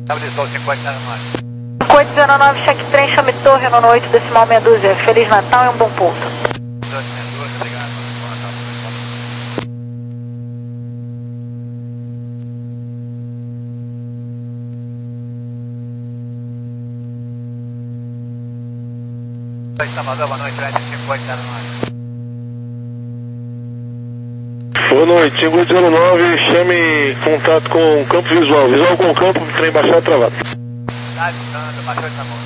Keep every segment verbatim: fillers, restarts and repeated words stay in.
Estabilizou cinco oito zero nove. cinco oito zero nove, check trem, chame torre, nono oito, decimal meia dúzia. Feliz Natal e um bom pouso. dois meia dúzia, obrigado. Bom Natal. Salvador, boa noite, cinco oito zero nove. Boa noite, cinco oito zero nove, chame contato com campo visual. Visual com campo, trem baixado travado. Tá escutando, baixou essa mão.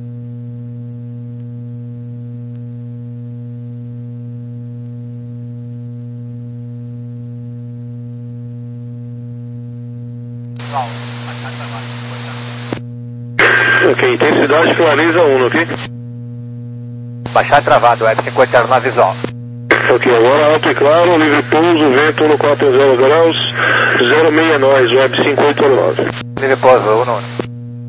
Visual, baixado travado, cinco oito zero nove. Ok, intensidade Clariza um, ok? Baixado travado, web cinco oito zero nove visual. Ok, agora alto e claro, livre pouso, vento um quatro zero graus, zero seis nós, web cinco oito zero nove. Livre pouso, um um.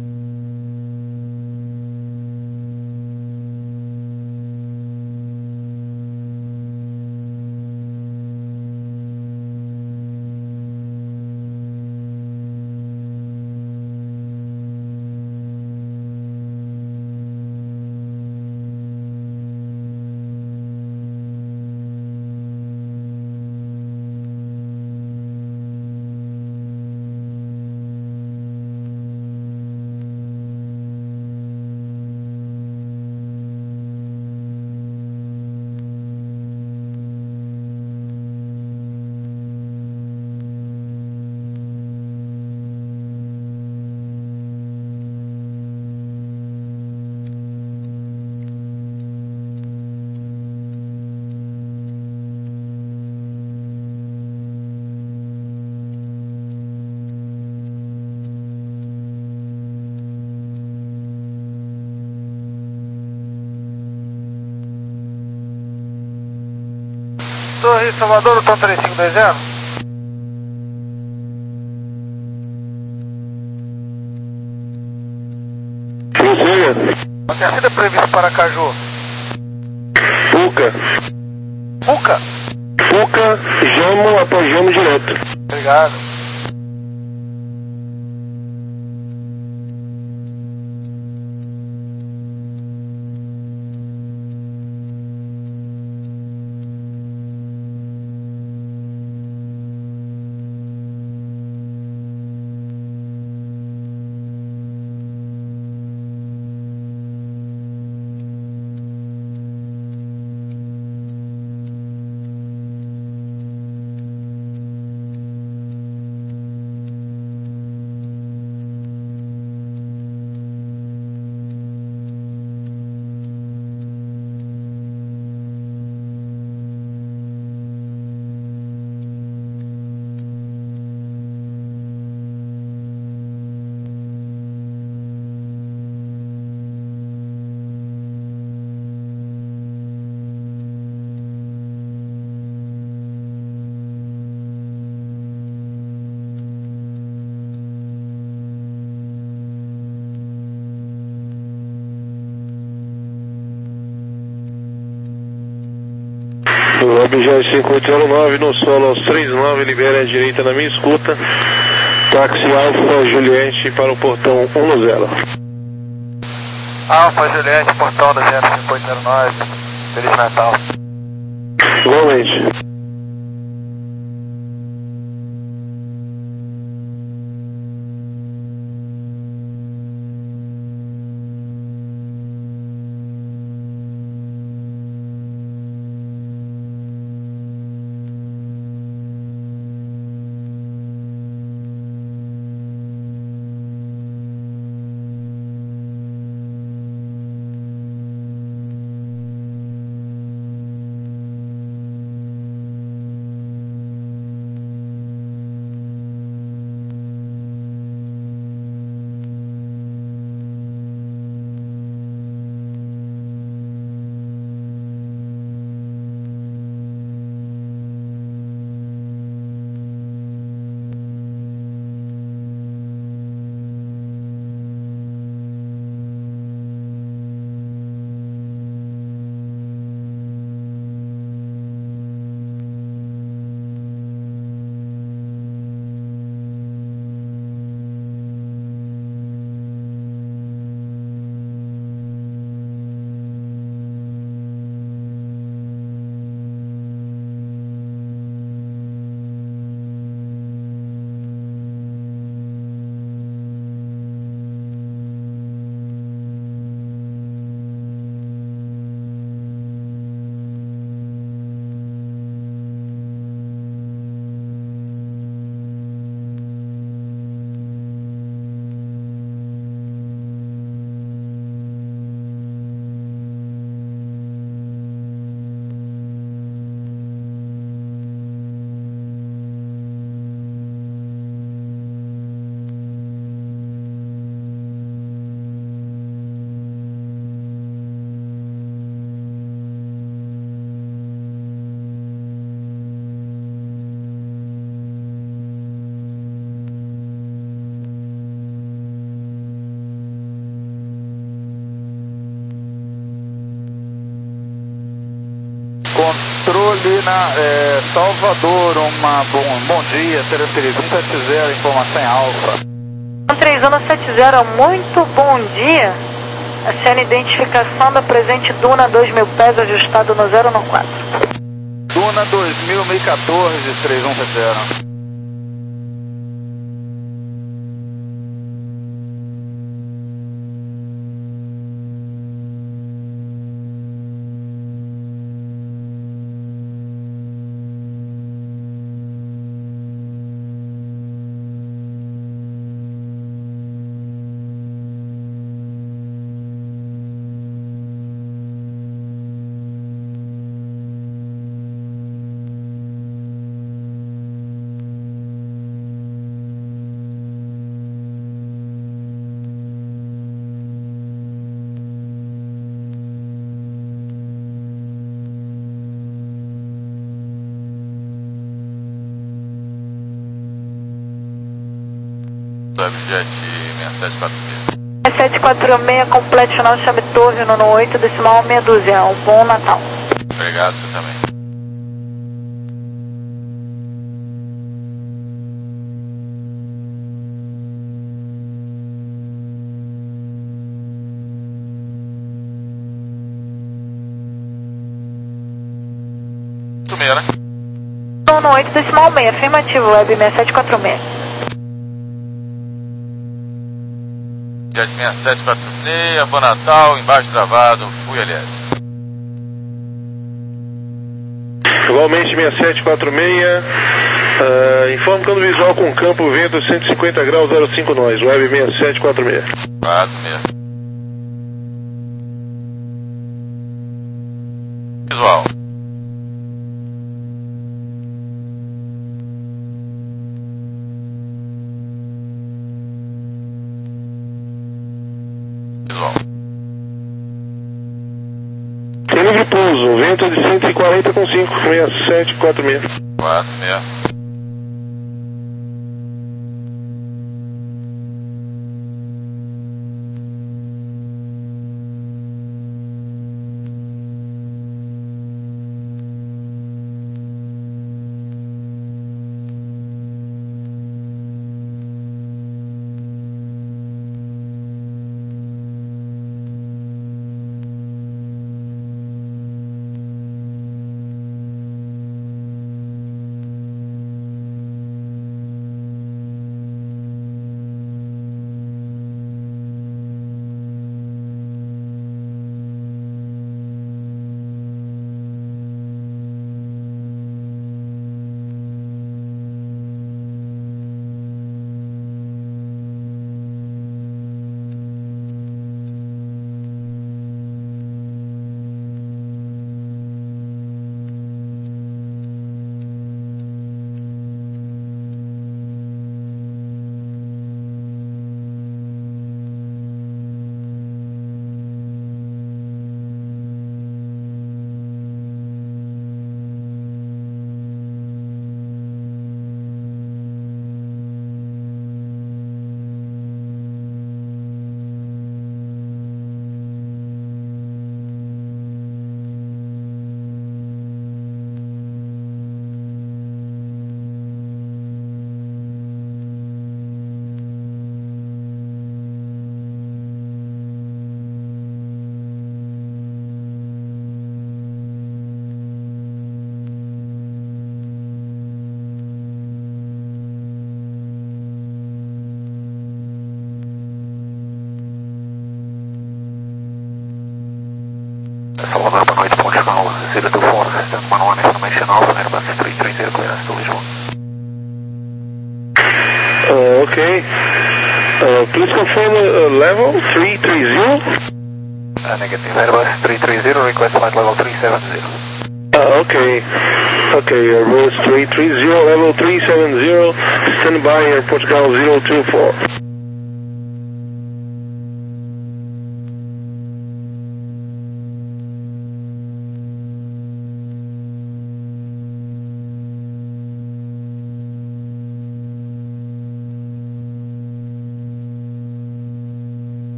Torre Salvador, Tom três cinco dois zero. Você, Onde é sido previsto para Caju? Fuca. Fuca? Fuca, Jamo, após Jamo direto. Obrigado. Web cinco oito zero nove, no solo aos trinta e nove, libere a direita na minha escuta. Táxi Alfa Juliette para o portão um zero. Alfa Juliette, portão da zero cinco oito zero nove. Feliz Natal. Igualmente. Londrina, é, Salvador, uma, bom, bom dia, três três um sete zero, informação em Alfa. três um sete zero, muito bom dia. A cena identificação da presente Duna dois mil pés, ajustado no zero no quatro. Duna dois mil, meio quatorze, três um sete zero. Webjet seis sete quatro seis. seis sete quatro seis, complete final, chame torre, nono oito, decimal meia dúzia. Um bom Natal. Obrigado, você também. Isso mesmo, né? Nono oito, decimal meia, afirmativo, web seis sete quatro seis. Jet seis sete quatro seis, Bom Natal, embaixo travado, fui L S. Igualmente seis sete quatro seis, uh, informe quando visual com campo, vento cento e cinquenta graus, zero cinco nós, web seis sete quatro seis. quatro seis. Visual. Visual. Tem livre pouso, vento de cento e quarenta com cinco, seis sete quatro seis. quatro seis. Salvador, boa noite, ponte final, zero two four, stand one one, information Alpha, Airbus three three zero, clearance to Lisbon. Uh, okay. Uh, please confirm uh, level three three zero. Uh, negative, Airbus three three zero, request flight level three seven zero. Uh, okay. Okay, Airbus three three zero, level three seven zero, stand by Air Portugal zero two four.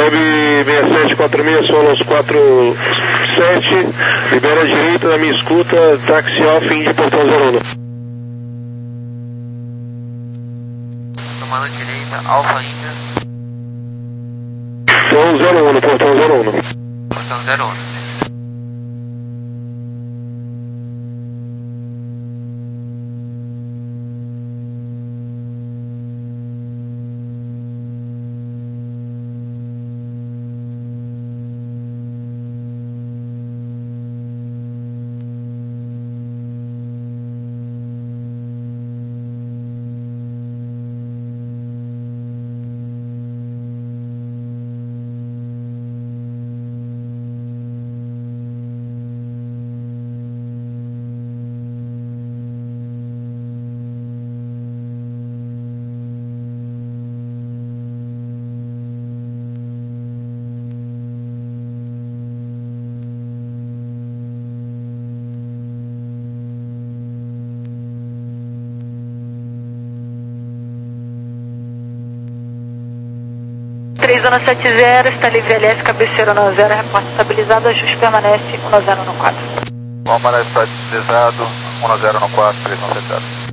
Web seis sete quatro seis, Solos quatro sete, libera a direita na minha escuta, táxi off, Indy portão zero um. Tomando direita, Alfa India. Portão zero um, portão zero um. Portão zero um. três um sete zero, está livre L S, cabeceira no zero, reporte estabilizado, ajuste permanece um zero no quatro. Palmarés está deslizado, um zero no quatro, três um sete zero.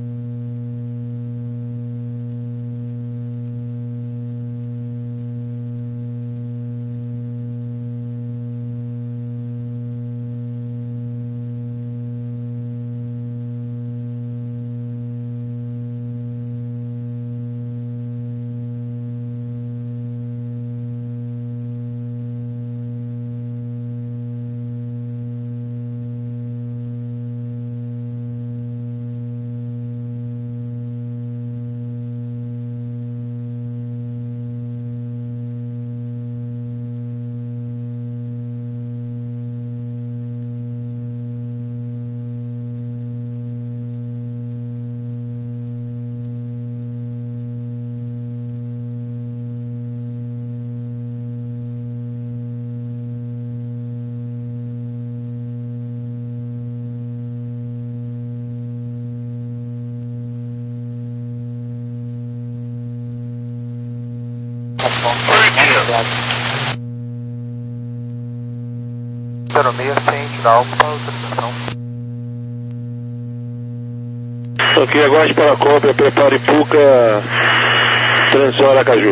zero seis, ciente da Alfa, autorização. Ok, aguarde para a cópia, prepare Puca, transição Aracaju.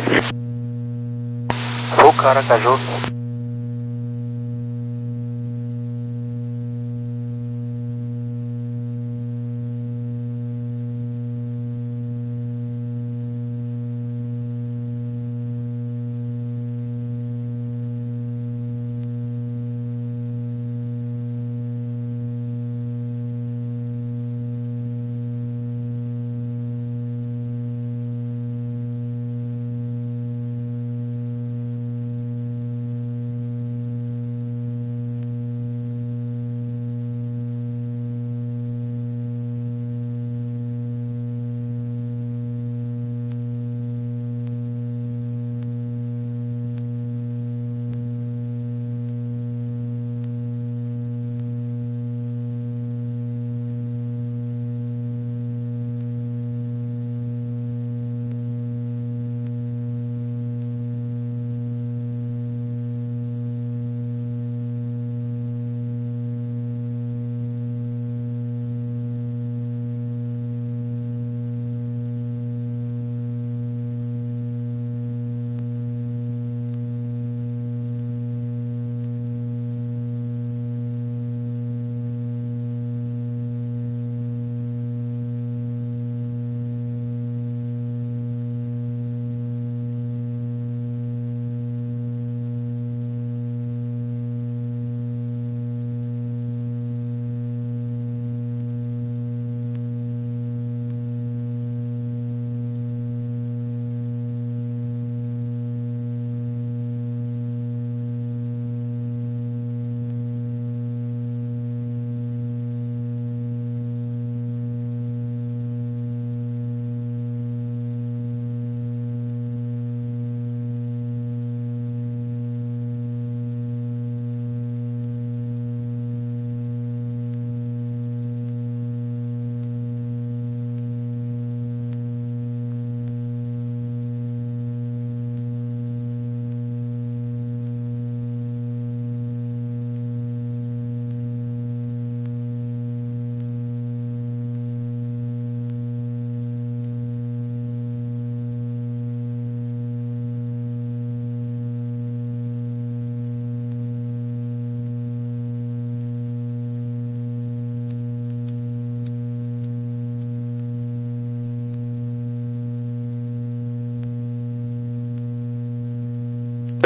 Puca, Aracaju.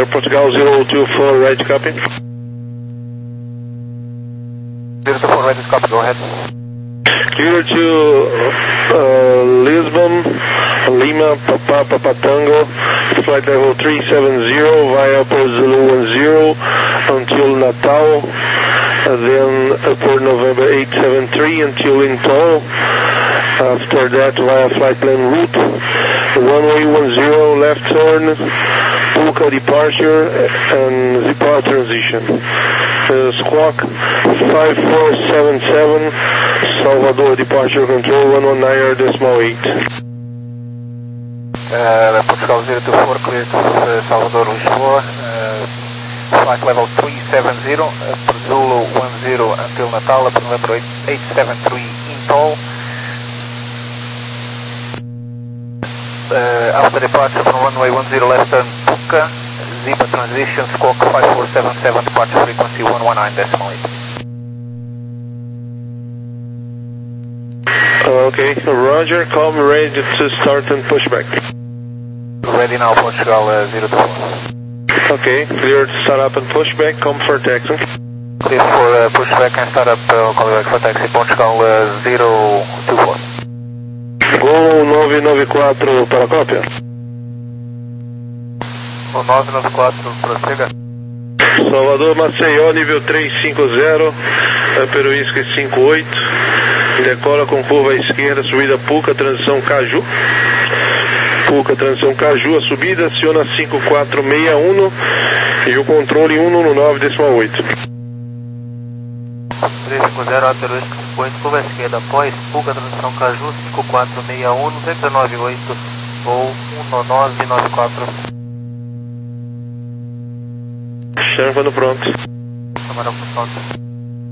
Air Portugal zero two four, right copy. zero two four, right copy, go ahead. Clear to uh, Lisbon, Lima, Papa, Papa Tango, flight level three seven zero via Port Zulu one zero until Natal, uh, then Port November eight seven three until Intol. After that via flight plan route, runway one zero left turn, Puka departure and Zipar transition. Uh, squawk five four seven seven, Salvador departure control one one nine decimal eight. Uh, Portugal zero two four, clear to uh, Salvador Lisboa, uh, flight level three seven zero, uh, per Zulu one zero until Natal, up November eight seven three Intol. Uh, after departure from runway one zero left turn Puka, Zipa transition, squawk five four seven seven, departure frequency one one nine decimal eight. Okay, Roger, call me ready to start and pushback. Ready now, Portugal uh, zero two four. Okay, clear to start up and pushback, come for taxi. Clear for uh, pushback and start up, uh, call back for taxi, Portugal uh, zero two four. Gol nove nove quatro para cópia. O nove nove quatro, prossiga. Salvador Maceió, nível três cinco zero, Peruísca cinco oito, decola com curva à esquerda, subida Puca, transição Caju. Puca, transição Caju, a subida, aciona cinco quatro seis um e o controle um um nove decimal oito. três cinco zero, a Peruísca cinco oito, curva à esquerda, após Puca, transição Caju, cinco quatro seis um, duzentos e nove oito, ou um nove nove quatro. Chama quando pronto. Câmara pronto.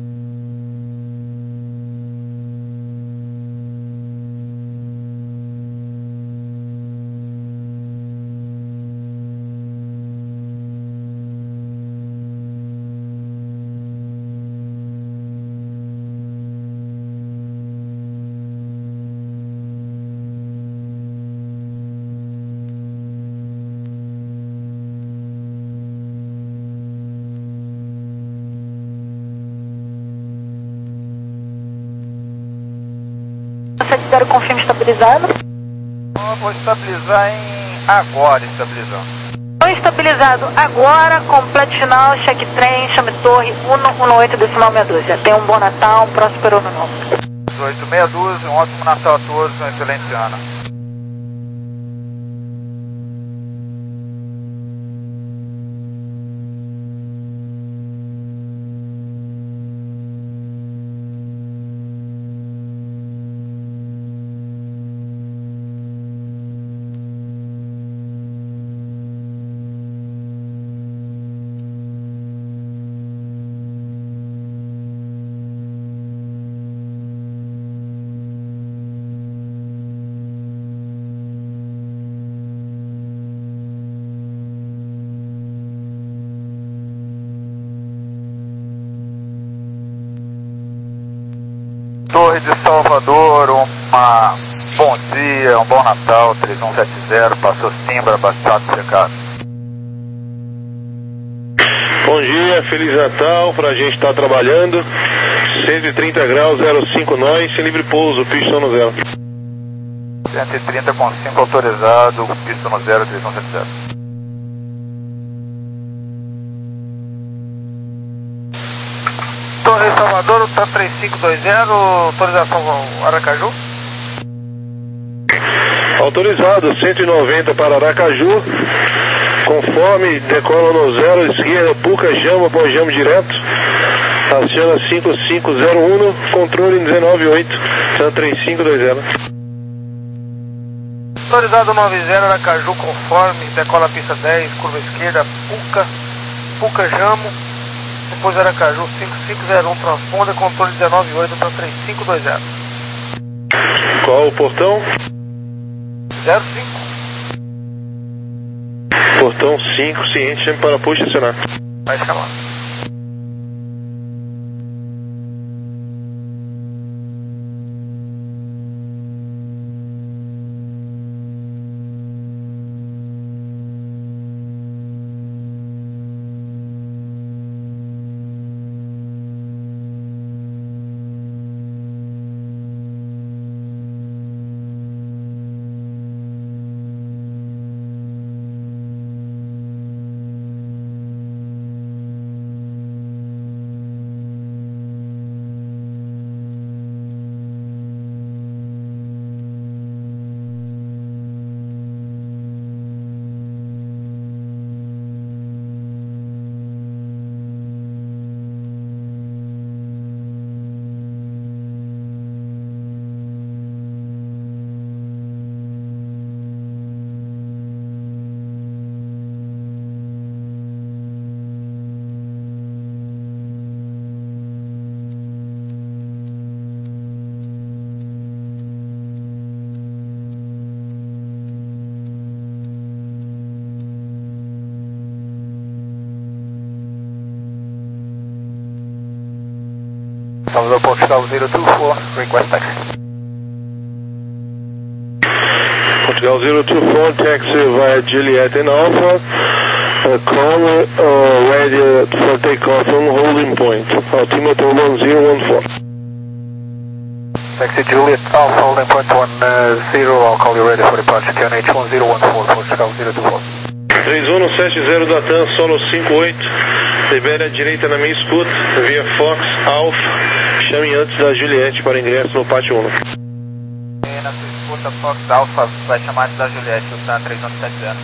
sete zero, confirma estabilizado. Eu vou estabilizar em agora, estabilizando. Foi estabilizado agora, completo final, check trem, chame torre um um oito decimal meia dúzia. Tenha um bom Natal, um próspero ano novo. oito meia dúzia, um ótimo Natal a todos, um excelente ano. Torre de Salvador, uma bom dia, um bom Natal, três um sete zero, passou Simbra, Baixado, checado. Bom dia, Feliz Natal, pra gente estar trabalhando, cento e trinta graus, zero cinco nós, sem livre pouso, pista no zero. cento e trinta com cinco autorizado, pista no zero, três um sete zero. Torre Salvador, tá três cinco dois zero, autorização Aracaju? Autorizado, cento e noventa para Aracaju, conforme decola no zero, esquerda, Puca, Jamo, após Jamo direto, aciona cinco cinco zero um, controle dezenove oito, então três cinco dois zero. Autorizado nove zero, Aracaju, conforme, decola pista dez, curva esquerda, Puca, Puca, Jamo. Depois Aracaju cinco cinco zero um, transponder, controle dezenove oito, então três cinco dois zero. Qual o portão? zero cinco. Portão cinco, ciente, sempre para puxa acionar. Vai chamar. Salvador Portugal zero two four, request taxi. Portugal zero two four, taxi via Juliet and Alpha. Uh, call uh, ready for takeoff on holding point. Altimeter one zero one four. Taxi Juliet Alpha, holding point one zero, I'll call you ready for departure. Q N H one zero one four, Portugal zero two four. três um sete zero da TAM, solo cinco oito. Libere a direita na minha escuta, via Fox Alpha. Chame antes da Juliette para ingresso no pátio um. E na sua escuta, Fox Alpha vai chamar antes da Juliette, o TAM três um sete zero.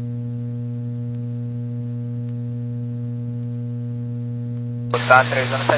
O TAM três um sete